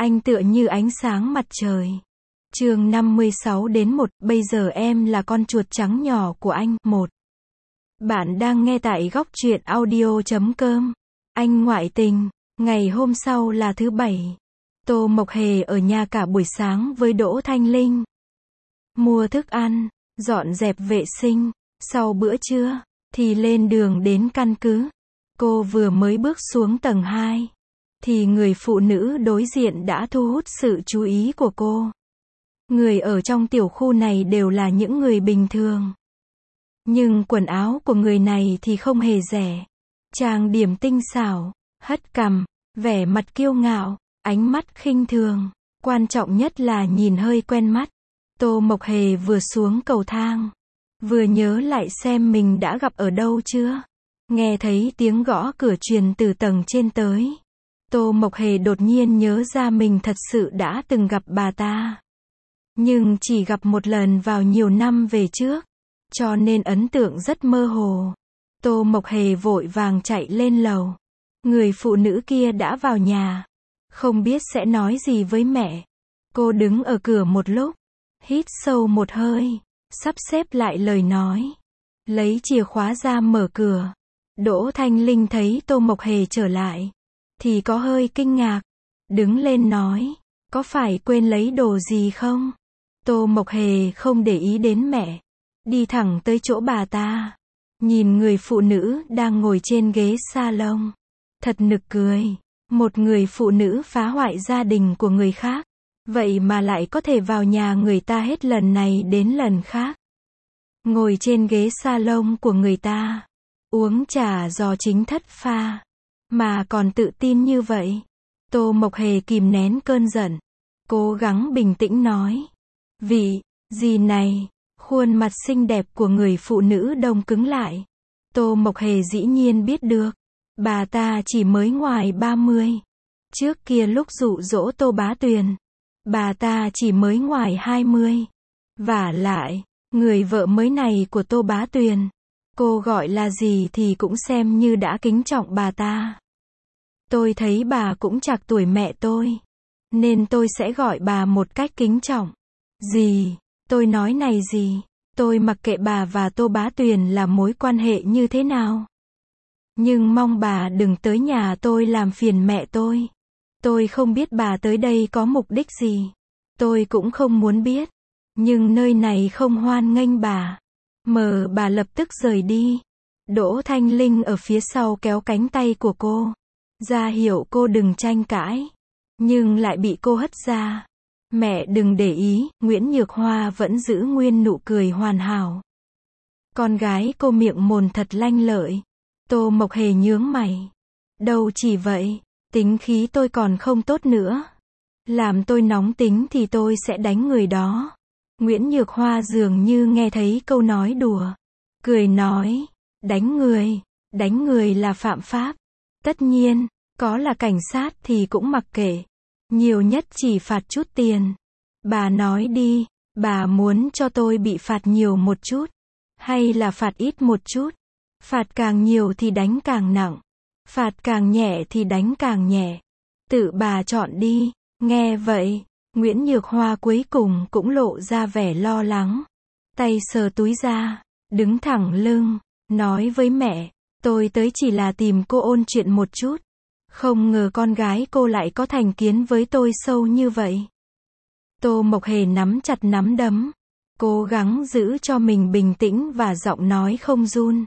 Anh tựa như ánh sáng mặt trời. Chương 56-1, bây giờ em là con chuột trắng nhỏ của anh. 1. Bạn đang nghe tại góc truyện audio.com. Anh ngoại tình. Ngày hôm sau là thứ Bảy. Tô Mộc Hề ở nhà cả buổi sáng với Đỗ Thanh Linh. Mua thức ăn, dọn dẹp vệ sinh. Sau bữa trưa, thì lên đường đến căn cứ. Cô vừa mới bước xuống tầng 2. Thì người phụ nữ đối diện đã thu hút sự chú ý của cô. Người ở trong tiểu khu này đều là những người bình thường. Nhưng quần áo của người này thì không hề rẻ. Trang điểm tinh xảo, hất cằm, vẻ mặt kiêu ngạo, ánh mắt khinh thường. Quan trọng nhất là nhìn hơi quen mắt. Tô Mộc Hề vừa xuống cầu thang, vừa nhớ lại xem mình đã gặp ở đâu chưa. Nghe thấy tiếng gõ cửa truyền từ tầng trên tới. Tô Mộc Hề đột nhiên nhớ ra mình thật sự đã từng gặp bà ta. Nhưng chỉ gặp một lần vào nhiều năm về trước. Cho nên ấn tượng rất mơ hồ. Tô Mộc Hề vội vàng chạy lên lầu. Người phụ nữ kia đã vào nhà. Không biết sẽ nói gì với mẹ. Cô đứng ở cửa một lúc. Hít sâu một hơi. Sắp xếp lại lời nói. Lấy chìa khóa ra mở cửa. Đỗ Thanh Linh thấy Tô Mộc Hề trở lại. Thì có hơi kinh ngạc. Đứng lên nói. Có phải quên lấy đồ gì không? Tô Mộc Hề không để ý đến mẹ. Đi thẳng tới chỗ bà ta. Nhìn người phụ nữ đang ngồi trên ghế salon. Thật nực cười. Một người phụ nữ phá hoại gia đình của người khác. Vậy mà lại có thể vào nhà người ta hết lần này đến lần khác. Ngồi trên ghế salon của người ta. Uống trà do chính thất pha. Mà còn tự tin như vậy. Tô Mộc Hề kìm nén cơn giận. Cố gắng bình tĩnh nói. Vị, gì này? Khuôn mặt xinh đẹp của người phụ nữ đông cứng lại. Tô Mộc Hề dĩ nhiên biết được. Bà ta chỉ mới ngoài 30. Trước kia lúc dụ dỗ Tô Bá Tuyền. Bà ta chỉ mới ngoài 20. Vả lại, người vợ mới này của Tô Bá Tuyền. Cô gọi là gì thì cũng xem như đã kính trọng bà ta. Tôi thấy bà cũng trạc tuổi mẹ tôi. Nên tôi sẽ gọi bà một cách kính trọng. Gì? Tôi nói này gì? Tôi mặc kệ bà và Tô Bá Tuyền là mối quan hệ như thế nào. Nhưng mong bà đừng tới nhà tôi làm phiền mẹ tôi. Tôi không biết bà tới đây có mục đích gì. Tôi cũng không muốn biết. Nhưng nơi này không hoan nghênh bà. Bà lập tức rời đi. Đỗ Thanh Linh ở phía sau kéo cánh tay của cô. Ra hiệu cô đừng tranh cãi. Nhưng lại bị cô hất ra. Mẹ đừng để ý, Nguyễn Nhược Hoa vẫn giữ nguyên nụ cười hoàn hảo. Con gái cô miệng mồm thật lanh lợi. Tô Mộc Hề nhướng mày. Đâu chỉ vậy, tính khí tôi còn không tốt nữa. Làm tôi nóng tính thì tôi sẽ đánh người đó. Nguyễn Nhược Hoa dường như nghe thấy câu nói đùa. Cười nói, đánh người là phạm pháp. Tất nhiên, có là cảnh sát thì cũng mặc kệ. Nhiều nhất chỉ phạt chút tiền. Bà nói đi, bà muốn cho tôi bị phạt nhiều một chút. Hay là phạt ít một chút. Phạt càng nhiều thì đánh càng nặng. Phạt càng nhẹ thì đánh càng nhẹ. Tự bà chọn đi. Nghe vậy, Nguyễn Nhược Hoa cuối cùng cũng lộ ra vẻ lo lắng. Tay sờ túi ra, đứng thẳng lưng, nói với mẹ, tôi tới chỉ là tìm cô ôn chuyện một chút. Không ngờ con gái cô lại có thành kiến với tôi sâu như vậy. Tô Mộc Hề nắm chặt nắm đấm. Cố gắng giữ cho mình bình tĩnh và giọng nói không run.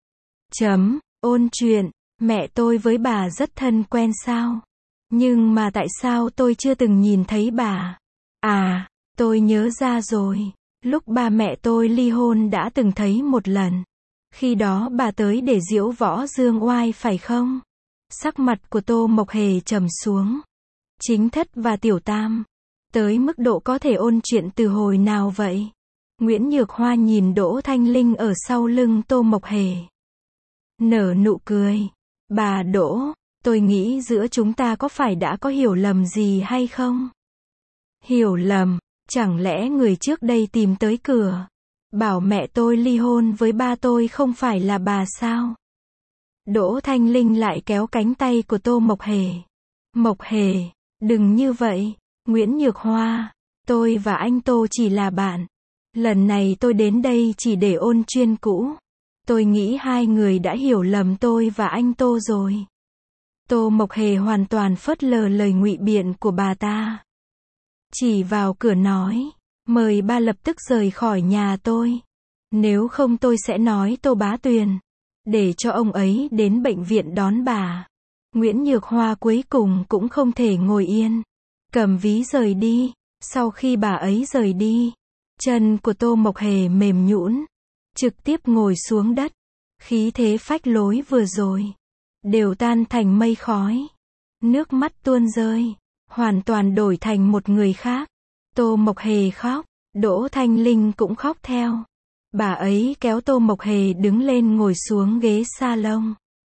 Ôn chuyện, mẹ tôi với bà rất thân quen sao? Nhưng mà tại sao tôi chưa từng nhìn thấy bà? À, tôi nhớ ra rồi. Lúc ba mẹ tôi ly hôn đã từng thấy một lần. Khi đó bà tới để diễu võ dương oai phải không? Sắc mặt của Tô Mộc Hề trầm xuống. Chính thất và tiểu tam. Tới mức độ có thể ôn chuyện từ hồi nào vậy? Nguyễn Nhược Hoa nhìn Đỗ Thanh Linh ở sau lưng Tô Mộc Hề. Nở nụ cười. Bà Đỗ, tôi nghĩ giữa chúng ta có phải đã có hiểu lầm gì hay không? Hiểu lầm? Chẳng lẽ người trước đây tìm tới cửa, bảo mẹ tôi ly hôn với ba tôi không phải là bà sao? Đỗ Thanh Linh lại kéo cánh tay của Tô Mộc Hề. Mộc Hề, Đừng như vậy, Nguyễn Nhược Hoa. Tôi và anh Tô chỉ là bạn. Lần này tôi đến đây chỉ để ôn chuyện cũ. Tôi nghĩ hai người đã hiểu lầm tôi và anh Tô rồi. Tô Mộc Hề hoàn toàn phớt lờ lời ngụy biện của bà ta. Chỉ vào cửa nói, mời ba lập tức rời khỏi nhà tôi. Nếu không tôi sẽ nói Tô Bá Tuyền, để cho ông ấy đến bệnh viện đón bà. Nguyễn Nhược Hoa cuối cùng cũng không thể ngồi yên. Cầm ví rời đi. Sau khi bà ấy rời đi, chân của Tô Mộc Hề mềm nhũn, trực tiếp ngồi xuống đất. Khí thế phách lối vừa rồi đều tan thành mây khói. Nước mắt tuôn rơi, hoàn toàn đổi thành một người khác. Tô Mộc Hề khóc, Đỗ Thanh Linh cũng khóc theo. Bà ấy kéo Tô Mộc Hề đứng lên ngồi xuống ghế salon.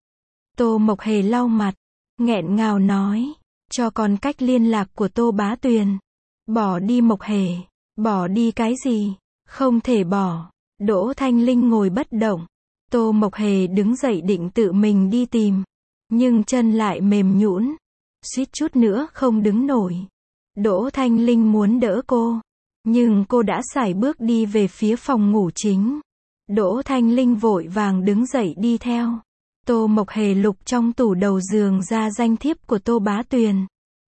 Tô Mộc Hề lau mặt, nghẹn ngào nói, cho con cách liên lạc của Tô Bá Tuyền. Bỏ đi Mộc Hề. Bỏ đi cái gì? Không thể bỏ. Đỗ Thanh Linh ngồi bất động. Tô Mộc Hề đứng dậy định tự mình đi tìm. Nhưng chân lại mềm nhũn, suýt chút nữa không đứng nổi. Đỗ Thanh Linh muốn đỡ cô, nhưng cô đã sải bước đi về phía phòng ngủ chính. Đỗ Thanh Linh vội vàng đứng dậy đi theo. Tô Mộc Hề lục trong tủ đầu giường ra danh thiếp của Tô Bá Tuyền.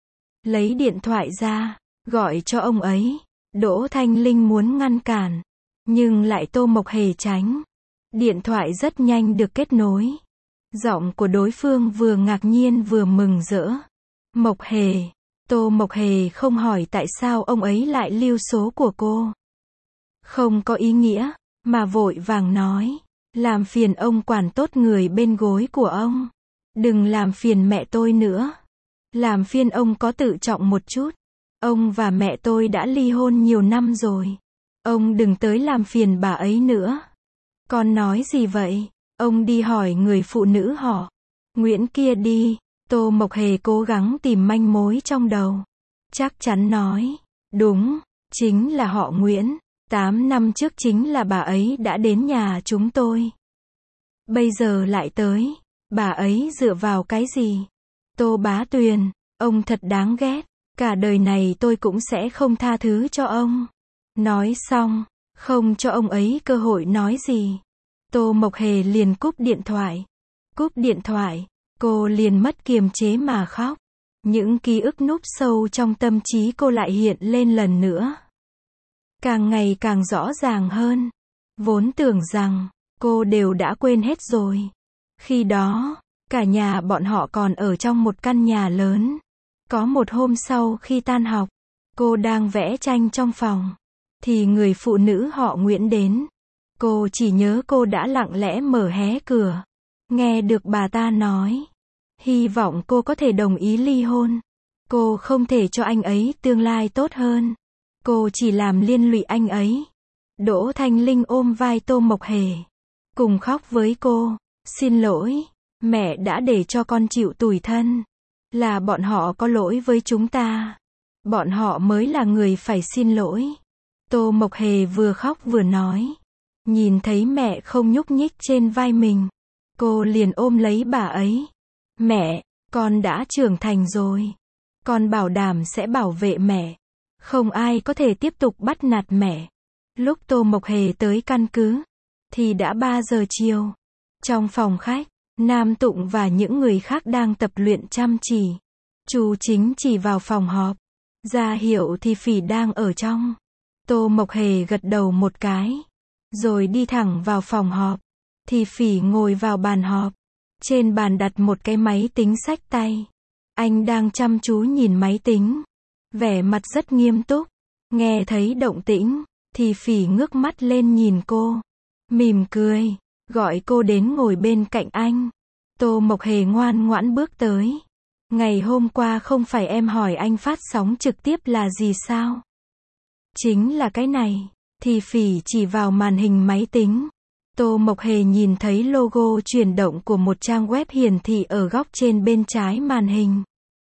Lấy điện thoại ra, gọi cho ông ấy. Đỗ Thanh Linh muốn ngăn cản, nhưng lại Tô Mộc Hề tránh. Điện thoại rất nhanh được kết nối. Giọng của đối phương vừa ngạc nhiên vừa mừng rỡ. Mộc Hề. Tô Mộc Hề không hỏi tại sao ông ấy lại lưu số của cô. Không có ý nghĩa, mà vội vàng nói. Làm phiền ông quản tốt người bên gối của ông. Đừng làm phiền mẹ tôi nữa. Làm phiền ông có tự trọng một chút. Ông và mẹ tôi đã ly hôn nhiều năm rồi. Ông đừng tới làm phiền bà ấy nữa. Con nói gì vậy? Ông đi hỏi người phụ nữ họ Nguyễn kia đi. Tô Mộc Hề cố gắng tìm manh mối trong đầu. Chắc chắn nói. Đúng, chính là họ Nguyễn. 8 năm trước chính là bà ấy đã đến nhà chúng tôi. Bây giờ lại tới. Bà ấy dựa vào cái gì? Tô Bá Tuyền, ông thật đáng ghét. Cả đời này tôi cũng sẽ không tha thứ cho ông. Nói xong, không cho ông ấy cơ hội nói gì. Tô Mộc Hề liền cúp điện thoại. Cúp điện thoại, cô liền mất kiềm chế mà khóc. Những ký ức núp sâu trong tâm trí cô lại hiện lên lần nữa. Càng ngày càng rõ ràng hơn. Vốn tưởng rằng, cô đều đã quên hết rồi. Khi đó, cả nhà bọn họ còn ở trong một căn nhà lớn. Có một hôm sau khi tan học, cô đang vẽ tranh trong phòng, thì người phụ nữ họ Nguyễn đến. Cô chỉ nhớ cô đã lặng lẽ mở hé cửa. Nghe được bà ta nói, hy vọng cô có thể đồng ý ly hôn. Cô không thể cho anh ấy tương lai tốt hơn. Cô chỉ làm liên lụy anh ấy. Đỗ Thanh Linh ôm vai Tô Mộc Hề, cùng khóc với cô. Xin lỗi, mẹ đã để cho con chịu tủi thân. Là bọn họ có lỗi với chúng ta. Bọn họ mới là người phải xin lỗi. Tô Mộc Hề vừa khóc vừa nói. Nhìn thấy mẹ không nhúc nhích trên vai mình, cô liền ôm lấy bà ấy. Mẹ, con đã trưởng thành rồi. Con bảo đảm sẽ bảo vệ mẹ. Không ai có thể tiếp tục bắt nạt mẹ. Lúc Tô Mộc Hề tới căn cứ, thì đã 3 giờ chiều. Trong phòng khách, Nam Tụng và những người khác đang tập luyện chăm chỉ. Chu Chính chỉ vào phòng họp, ra hiệu thì Phỉ đang ở trong. Tô Mộc Hề gật đầu một cái, rồi đi thẳng vào phòng họp. Thì Phỉ ngồi vào bàn họp. Trên bàn đặt một cái máy tính xách tay. Anh đang chăm chú nhìn máy tính, vẻ mặt rất nghiêm túc. Nghe thấy động tĩnh, thì Phỉ ngước mắt lên nhìn cô, mỉm cười, gọi cô đến ngồi bên cạnh anh. Tô Mộc Hề ngoan ngoãn bước tới. Ngày hôm qua không phải em hỏi anh phát sóng trực tiếp là gì sao? Chính là cái này. Thì Phỉ chỉ vào màn hình máy tính. Tô Mộc Hề nhìn thấy logo chuyển động của một trang web hiển thị ở góc trên bên trái màn hình.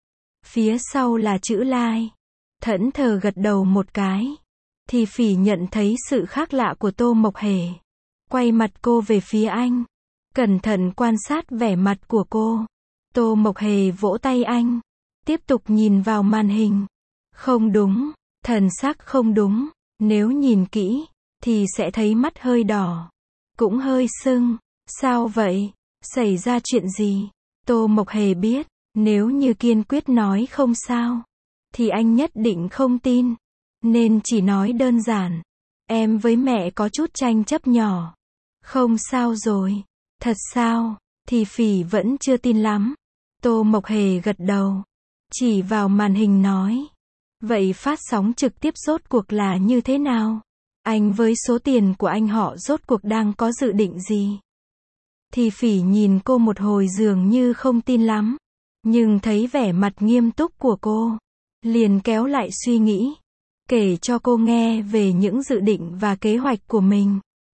Phía sau là chữ like. Thẫn thờ gật đầu một cái. Thì Phỉ nhận thấy sự khác lạ của Tô Mộc Hề. Quay mặt cô về phía anh. Cẩn thận quan sát vẻ mặt của cô. Tô Mộc Hề vỗ tay anh. Tiếp tiếp tục nhìn vào màn hình. Không đúng, thần sắc không đúng, nếu nhìn kỹ, thì sẽ thấy mắt hơi đỏ, cũng hơi sưng. Sao vậy? Xảy ra chuyện gì? Tô Mộc Hề biết, nếu như kiên quyết nói không sao, thì anh nhất định không tin. Nên chỉ nói đơn giản, em với mẹ có chút tranh chấp nhỏ. Không sao rồi. Thật sao? Thì Phỉ vẫn chưa tin lắm. Tô Mộc Hề gật đầu, chỉ vào màn hình nói. Vậy phát sóng trực tiếp rốt cuộc là như thế nào? Anh với số tiền của anh họ rốt cuộc đang có dự định gì? Thì Phỉ nhìn cô một hồi dường như không tin lắm. Nhưng thấy vẻ mặt nghiêm túc của cô, liền kéo lại suy nghĩ, kể cho cô nghe về những dự định và kế hoạch của mình.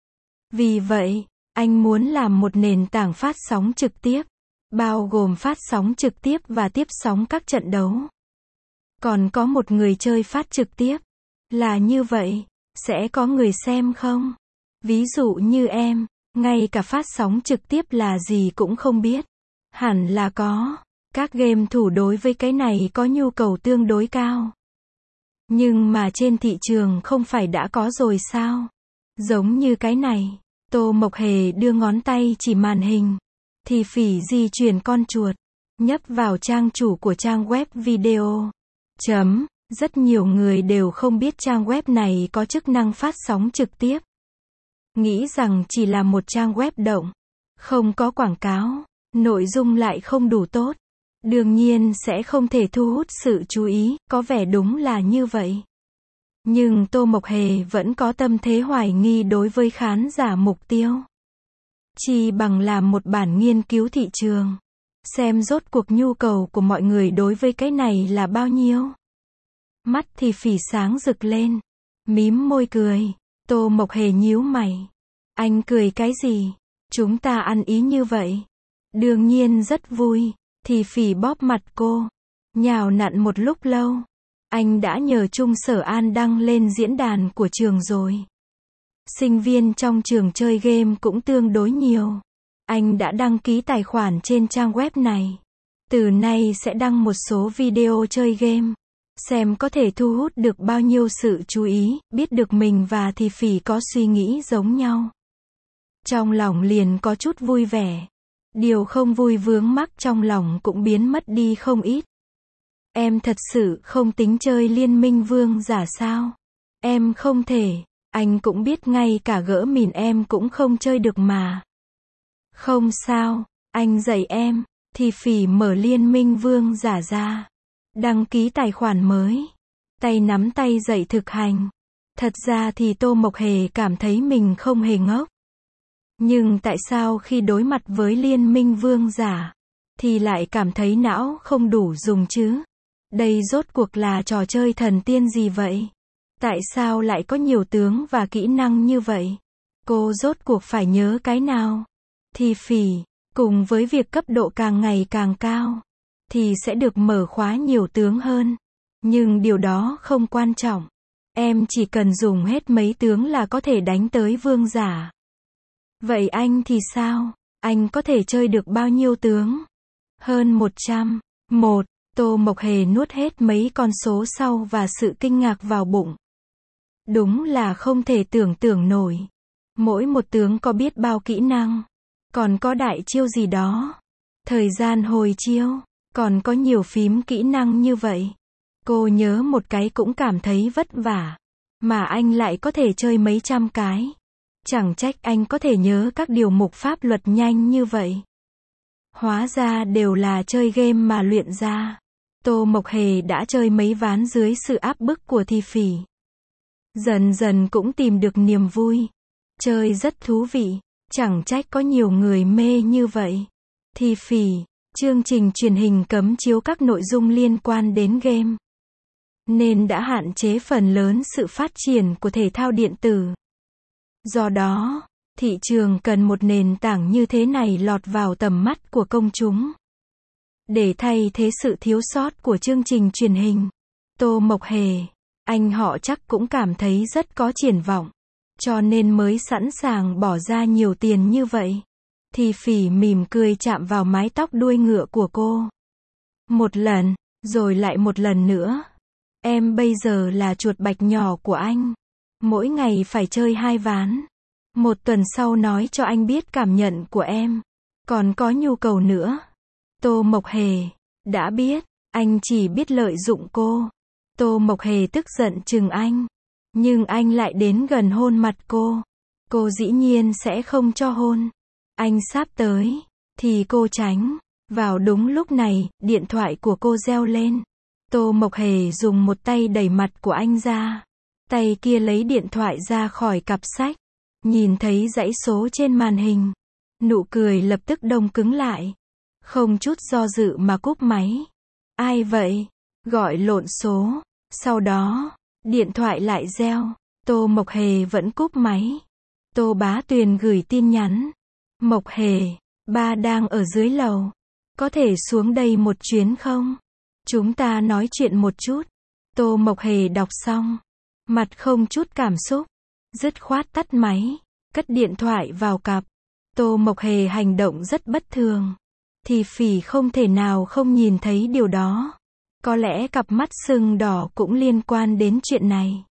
Vì vậy, anh muốn làm một nền tảng phát sóng trực tiếp, bao gồm phát sóng trực tiếp và tiếp sóng các trận đấu. Còn có một người chơi phát trực tiếp. Là như vậy, sẽ có người xem không? Ví dụ như em, ngay cả phát sóng trực tiếp là gì cũng không biết. Hẳn là có. Các game thủ đối với cái này có nhu cầu tương đối cao. Nhưng mà trên thị trường không phải đã có rồi sao? Giống như cái này. Tô Mộc Hề đưa ngón tay chỉ màn hình. Thì Phỉ di chuyển con chuột, nhấp vào trang chủ của trang web video. Rất nhiều người đều không biết trang web này có chức năng phát sóng trực tiếp. Nghĩ rằng chỉ là một trang web động, không có quảng cáo, nội dung lại không đủ tốt. Đương nhiên sẽ không thể thu hút sự chú ý, có vẻ đúng là như vậy. Nhưng Tô Mộc Hề vẫn có tâm thế hoài nghi đối với khán giả mục tiêu. Chỉ bằng làm một bản nghiên cứu thị trường, xem rốt cuộc nhu cầu của mọi người đối với cái này là bao nhiêu. Mắt thì Phỉ sáng rực lên, mím môi cười. Tô Mộc Hề nhíu mày. Anh cười cái gì? Chúng ta ăn ý như vậy. Đương nhiên rất vui. Thì Phỉ bóp mặt cô, nhào nặn một lúc lâu. Anh đã nhờ Trung Sở An đăng lên diễn đàn của trường rồi. Sinh viên trong trường chơi game cũng tương đối nhiều. Anh đã đăng ký tài khoản trên trang web này. Từ nay sẽ đăng một số video chơi game. Xem có thể thu hút được bao nhiêu sự chú ý, biết được mình và Thì Phỉ có suy nghĩ giống nhau. Trong lòng liền có chút vui vẻ. Điều không vui vướng mắc trong lòng cũng biến mất đi không ít. Em thật sự không tính chơi Liên Minh Vương giả sao? Em không thể. Anh cũng biết ngay cả gỡ mìn em cũng không chơi được mà. Không sao, anh dạy em. Thì Phỉ mở Liên Minh Vương giả ra. Đăng ký tài khoản mới. Tay nắm tay dạy thực hành. Thật ra thì Tô Mộc Hề cảm thấy mình không hề ngốc. Nhưng tại sao khi đối mặt với Liên Minh Vương giả, thì lại cảm thấy não không đủ dùng chứ? Đây rốt cuộc là trò chơi thần tiên gì vậy? Tại sao lại có nhiều tướng và kỹ năng như vậy? Cô rốt cuộc phải nhớ cái nào? Thì Phỉ, cùng với việc cấp độ càng ngày càng cao, thì sẽ được mở khóa nhiều tướng hơn. Nhưng điều đó không quan trọng. Em chỉ cần dùng hết mấy tướng là có thể đánh tới vương giả. Vậy anh thì sao? Anh có thể chơi được bao nhiêu tướng? Hơn 100. Tô Mộc Hề nuốt hết mấy con số sau và sự kinh ngạc vào bụng. Đúng là không thể tưởng tượng nổi. Mỗi một tướng có biết bao kỹ năng. Còn có đại chiêu gì đó. Thời gian hồi chiêu. Còn có nhiều phím kỹ năng như vậy. Cô nhớ một cái cũng cảm thấy vất vả. Mà anh lại có thể chơi mấy trăm cái. Chẳng trách anh có thể nhớ các điều mục pháp luật nhanh như vậy. Hóa ra đều là chơi game mà luyện ra. Tô Mộc Hề đã chơi mấy ván dưới sự áp bức của Thì Phỉ. Dần dần cũng tìm được niềm vui. Chơi rất thú vị. Chẳng trách có nhiều người mê như vậy. Thì Phỉ, chương trình truyền hình cấm chiếu các nội dung liên quan đến game. Nên đã hạn chế phần lớn sự phát triển của thể thao điện tử. Do đó, thị trường cần một nền tảng như thế này lọt vào tầm mắt của công chúng. Để thay thế sự thiếu sót của chương trình truyền hình, Tô Mộc Hề, anh họ chắc cũng cảm thấy rất có triển vọng. Cho nên mới sẵn sàng bỏ ra nhiều tiền như vậy. Thì Phỉ mỉm cười chạm vào mái tóc đuôi ngựa của cô. Một lần, Rồi lại một lần nữa. Em bây giờ là chuột bạch nhỏ của anh. Mỗi ngày phải chơi 2 ván. Một tuần sau nói cho anh biết cảm nhận của em. Còn có nhu cầu nữa. Tô Mộc Hề. Đã biết, anh chỉ biết lợi dụng cô. Tô Mộc Hề tức giận chừng anh. Nhưng anh lại đến gần hôn mặt cô. Cô dĩ nhiên sẽ không cho hôn. Anh sắp tới. Thì cô tránh. Vào đúng lúc này, điện thoại của cô reo lên. Tô Mộc Hề dùng một tay đẩy mặt của anh ra. Tay kia lấy điện thoại ra khỏi cặp sách. Nhìn thấy dãy số trên màn hình. Nụ cười lập tức đông cứng lại. Không chút do dự mà cúp máy. Ai vậy? Gọi lộn số. Sau đó, điện thoại lại reo. Tô Mộc Hề vẫn cúp máy. Tô Bá Tuyền gửi tin nhắn. Mộc Hề, ba đang ở dưới lầu. Có thể xuống đây một chuyến không? Chúng ta nói chuyện một chút. Tô Mộc Hề đọc xong. Mặt không chút cảm xúc. Dứt khoát tắt máy. Cất điện thoại vào cặp. Tô Mộc Hề hành động rất bất thường. Thì Phỉ không thể nào không nhìn thấy điều đó. Có lẽ cặp mắt sưng đỏ cũng liên quan đến chuyện này.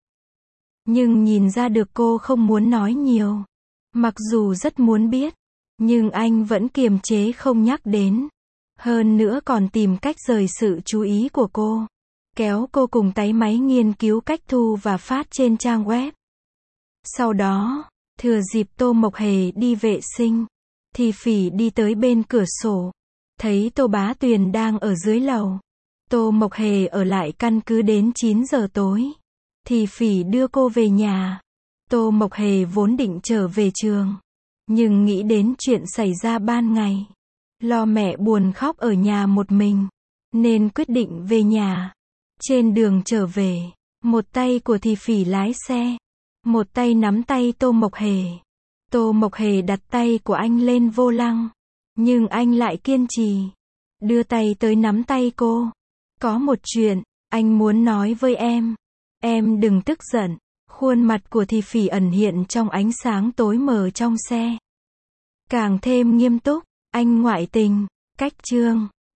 Nhưng nhìn ra được cô không muốn nói nhiều. Mặc dù rất muốn biết. Nhưng anh vẫn kiềm chế không nhắc đến. Hơn nữa còn tìm cách rời sự chú ý của cô. Kéo cô cùng táy máy nghiên cứu cách thu và phát trên trang web. Sau đó, thừa dịp Tô Mộc Hề đi vệ sinh. Thì Phỉ đi tới bên cửa sổ. Thấy Tô Bá Tuyền đang ở dưới lầu. Tô Mộc Hề ở lại căn cứ đến 9 giờ tối. Thì Phỉ đưa cô về nhà. Tô Mộc Hề vốn định trở về trường. Nhưng nghĩ đến chuyện xảy ra ban ngày. Lo mẹ buồn khóc ở nhà một mình. Nên quyết định về nhà. Trên đường trở về. Một tay của Thì Phỉ lái xe. Một tay nắm tay Tô Mộc Hề. Tô Mộc Hề đặt tay của anh lên vô lăng. Nhưng anh lại kiên trì. Đưa tay tới nắm tay cô. Có một chuyện, anh muốn nói với em. Em đừng tức giận. Khuôn mặt của Thì Phỉ ẩn hiện trong ánh sáng tối mờ trong xe. Càng thêm nghiêm túc. Anh ngoại tình. Cách chương